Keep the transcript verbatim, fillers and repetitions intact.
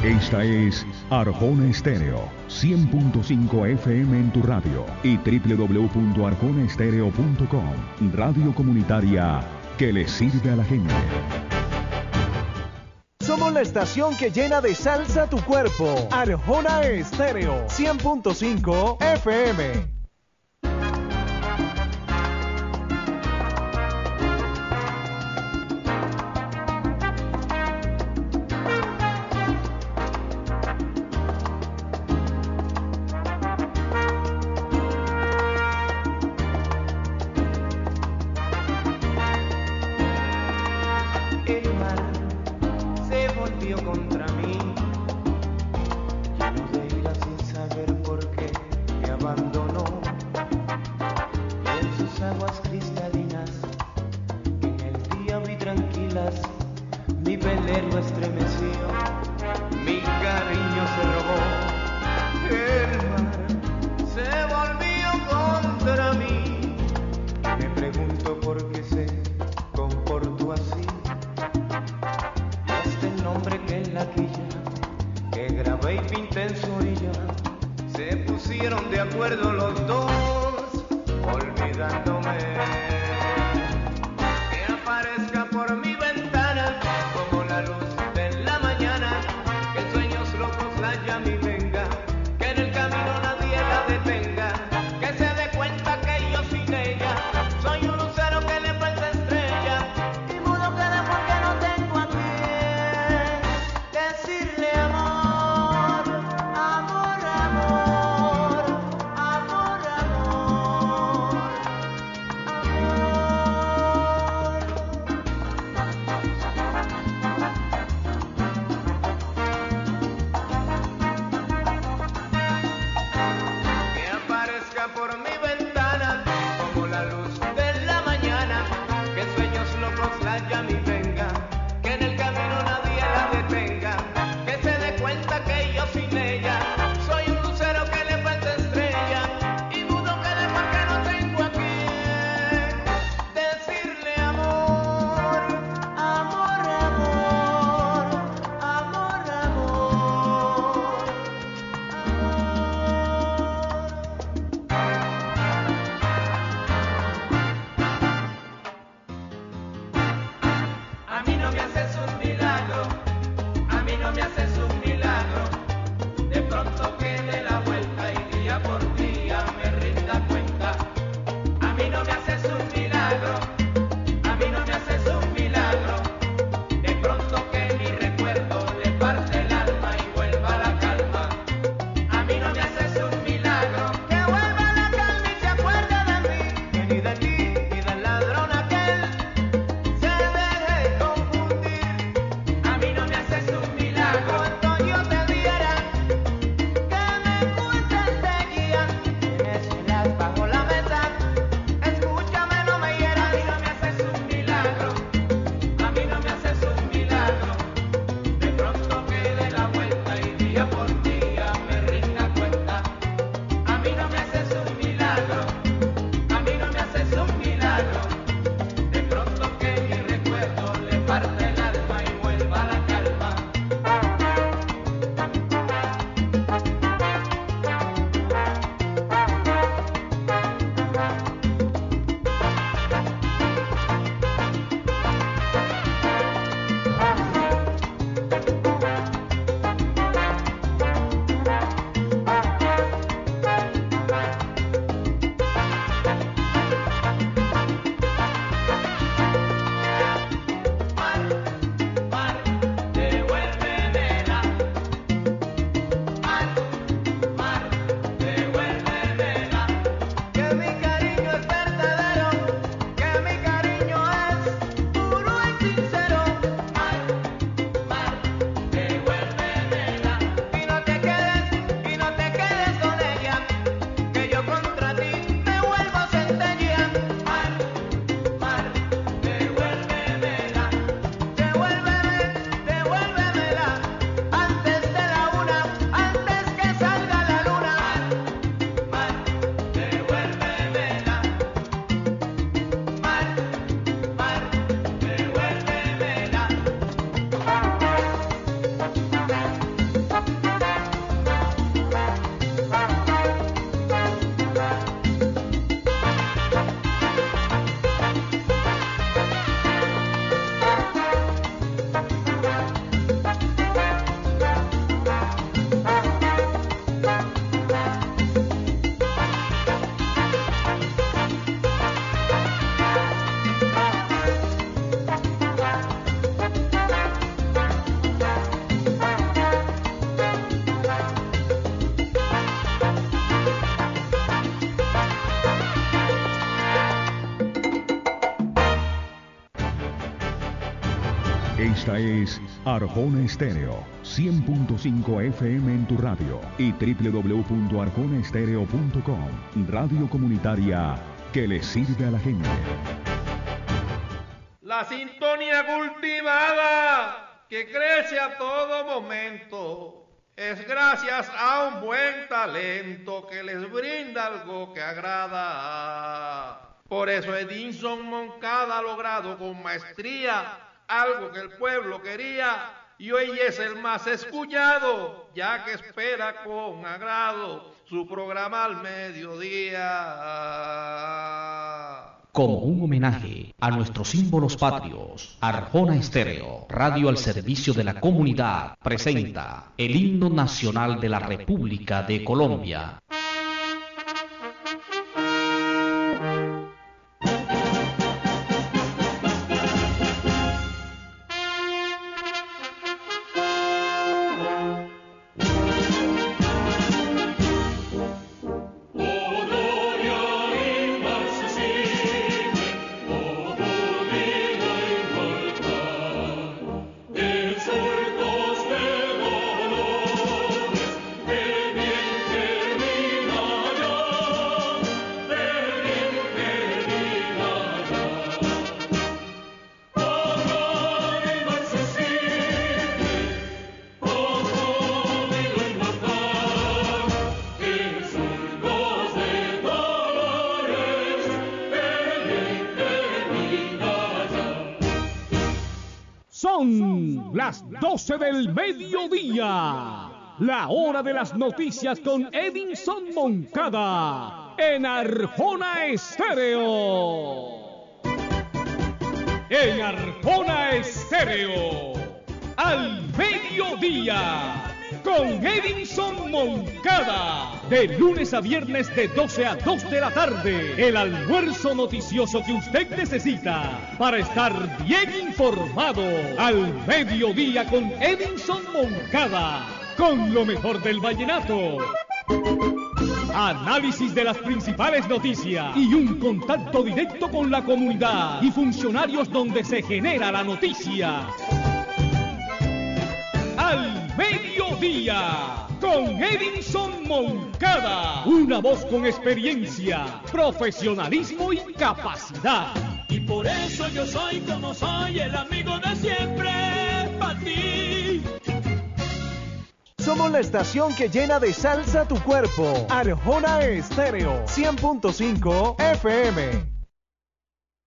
Esta es Arjona Estéreo, cien punto cinco F M en tu radio y doble u doble u doble u punto arjona estéreo punto com. Radio comunitaria que le sirve a la gente. Somos la estación que llena de salsa tu cuerpo. Arjona Estéreo, cien punto cinco F M. Amor, amor, amor, amor, amor. Esta es Arjona Estéreo, cien punto cinco F M en tu radio y doble u doble u doble u punto arjona estéreo punto com, radio comunitaria que le sirve a la gente. La sintonía cultivada que crece a todo momento es gracias a un buen talento que les brinda algo que agrada. Por eso Edinson Moncada ha logrado con maestría algo que el pueblo quería y hoy es el más escuchado, ya que espera con agrado su programa al mediodía. Como un homenaje a nuestros símbolos patrios, Arjona Estéreo, radio al servicio de la comunidad, presenta el himno nacional de la República de Colombia. Son las doce del mediodía, la hora de las noticias con Edinson Moncada en Arjona Estéreo. En Arjona Estéreo, al mediodía, con Edinson Moncada. De lunes a viernes de doce a dos de la tarde. El almuerzo noticioso que usted necesita para estar bien informado. Al mediodía con Edinson Moncada. Con lo mejor del vallenato. Análisis de las principales noticias y un contacto directo con la comunidad y funcionarios donde se genera la noticia. Al mediodía, con Edinson Moncada, una voz con experiencia, profesionalismo y capacidad. Y por eso yo soy como soy, el amigo de siempre, para ti. Somos la estación que llena de salsa tu cuerpo. Arjona Estéreo, cien punto cinco F M.